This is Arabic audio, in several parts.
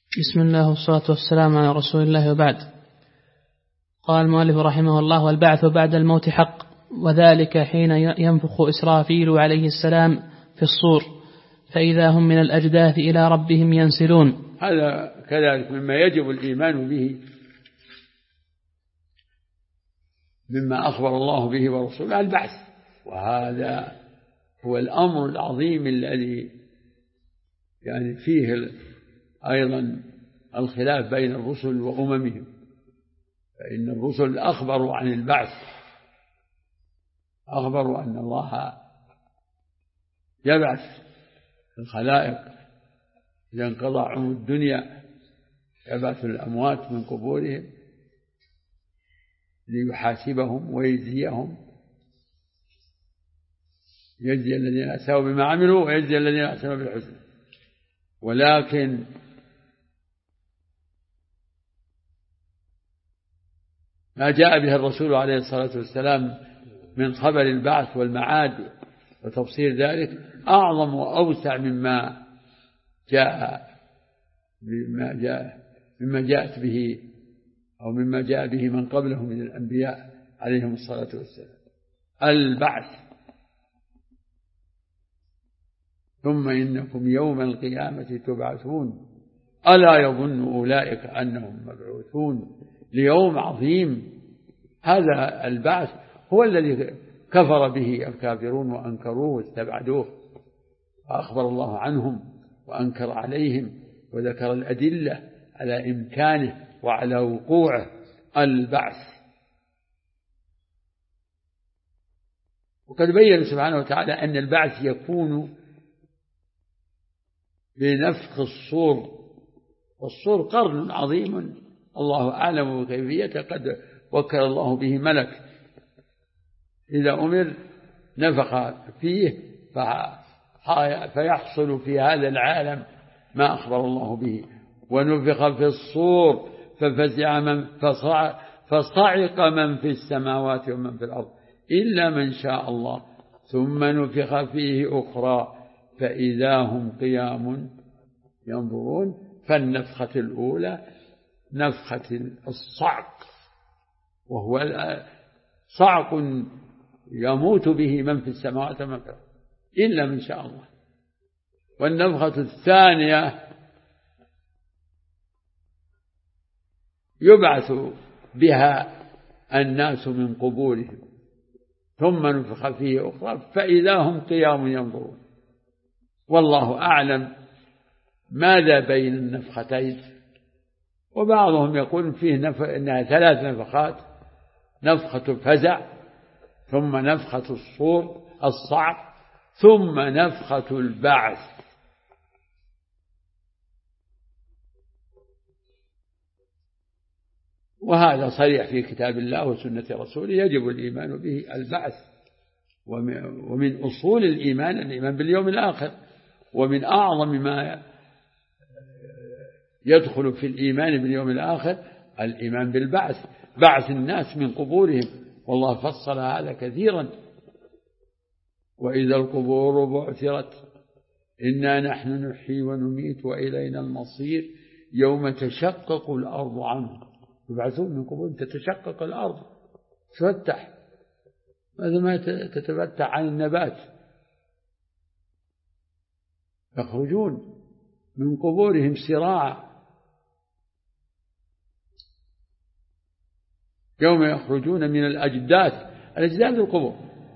بسم الله والصلاة والسلام على رسول الله وبعد. قال المؤلف رحمه الله: والبعث بعد الموت حق، وذلك حين ينفخ إسرافيل عليه السلام في الصور، فإذا هم من الأجداث إلى ربهم ينسلون. هذا كذلك مما يجب الإيمان به، مما أخبر الله به ورسوله البعث، وهذا هو الأمر العظيم الذي يعني فيه أيضا الخلاف بين الرسل وأممهم، فإن الرسل أخبروا عن البعث، أخبروا أن الله يبعث الخلائق إذا انقضى عمر الدنيا، يبعث الأموات من قبورهم ليحاسبهم ويجزيهم، يجزي الذين أساءوا بما عملوا ويجزي الذين أحسنوا بالحسنى. ولكن ما جاء به الرسول عليه الصلاة والسلام من خبر البعث والمعاد وتفسير ذلك أعظم وأوسع مما جاءت به أو مما جاء به من قبله من الأنبياء عليهم الصلاة والسلام. البعث: ثم إنكم يوم القيامة تبعثون ألا يظن أولئك أنهم مبعوثون ليوم عظيم. هذا البعث هو الذي كفر به الكافرون وأنكروه واستبعدوه، فأخبر الله عنهم وأنكر عليهم وذكر الأدلة على إمكانه وعلى وقوعه. البعث، وقد بين سبحانه وتعالى أن البعث يكون بنفخ الصور، والصور قرن عظيم الله أعلم بكيفيته، قد وكل الله به ملك إذا أمر نفخ فيه فيحصل في هذا العالم ما أخبر الله به. ونفخ في الصور فصعق من في السماوات ومن في الأرض إلا من شاء الله، ثم نفخ فيه أخرى فإذا هم قيام ينظرون. فالنفخة الأولى نفخة الصعق، وهو صعق يموت به من في السماوات ومن في الأرض إلا من شاء الله. والنفخة الثانية يبعث بها الناس من قبورهم، ثم نفخ فيه أخرى فإذا هم قيام ينظرون. والله أعلم ماذا بين النفختين، وبعضهم يقول فيه إنها 3 نفخات: نفخة الفزع، ثم نفخة الصور الصعق، ثم نفخة البعث. وهذا صريح في كتاب الله وسنة رسوله، يجب الإيمان به. البعث، ومن أصول الإيمان باليوم الآخر، ومن أعظم ما يدخل في الإيمان باليوم الآخر الإيمان بالبعث، بعث الناس من قبورهم، والله فصل هذا كثيرا: وإذا القبور بعثرت إنا نحن نحيي ونميت وإلينا المصير يوم تشقق الأرض عنهم. يبعثون من قبورهم تتشقق الأرض، تفتح، ماذا ما تتفتح عن النبات، يخرجون من قبورهم سراعا يوم يخرجون من الأجداث القبور.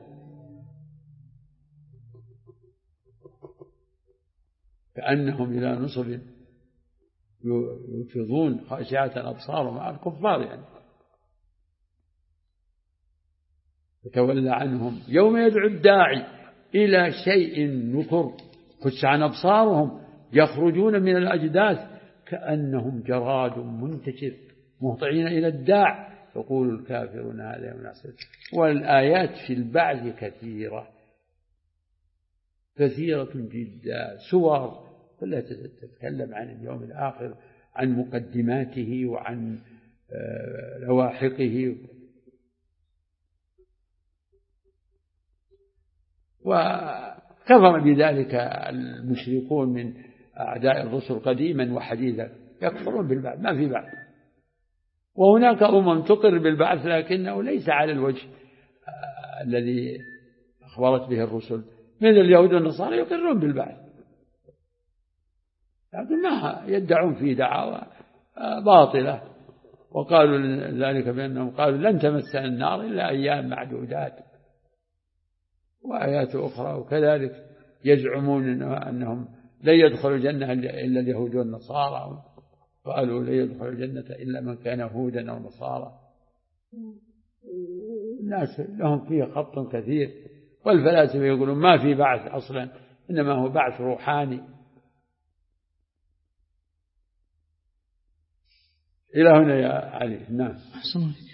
كأنهم إلى نصب يوفضون خاشعة أبصارهم مع الكفار يعني. فتولى عنهم يوم يدعو الداعي إلى شيء نكر، خش عن أبصارهم يخرجون من الأجداث كأنهم جراد منتشر مهطعين إلى الداع يقول الكافرون هذا يوم عسير. والآيات في البعث كثيرة جدا، سور كلها تتكلم عن اليوم الآخر، عن مقدماته وعن لواحقه. وكفر بذلك المشركون من أعداء الرسل قديما وحديثا. يكفرون بالبعث، ما في بعث. وهناك تقر بالبعث لكنه ليس على الوجه الذي أخبرت به الرسل، من اليهود والنصارى يقرون بالبعث لكن ما يدعون فيه دعاوى باطلة. وقالوا ذلك بأنهم قالوا لن تمسنا النار إلا أيام معدودات، وآيات أخرى. وكذلك يزعمون أنهم لن يدخلوا الجنة إلا اليهود والنصارى، قالوا لن يدخلوا الجنة إلا من كان هودا أو نصارى. الناس لهم فيه خط كثير. والفلاسفة يقولون ما في بعث أصلا، إنما هو بعث روحاني. إلى هنا يا علي. نعم.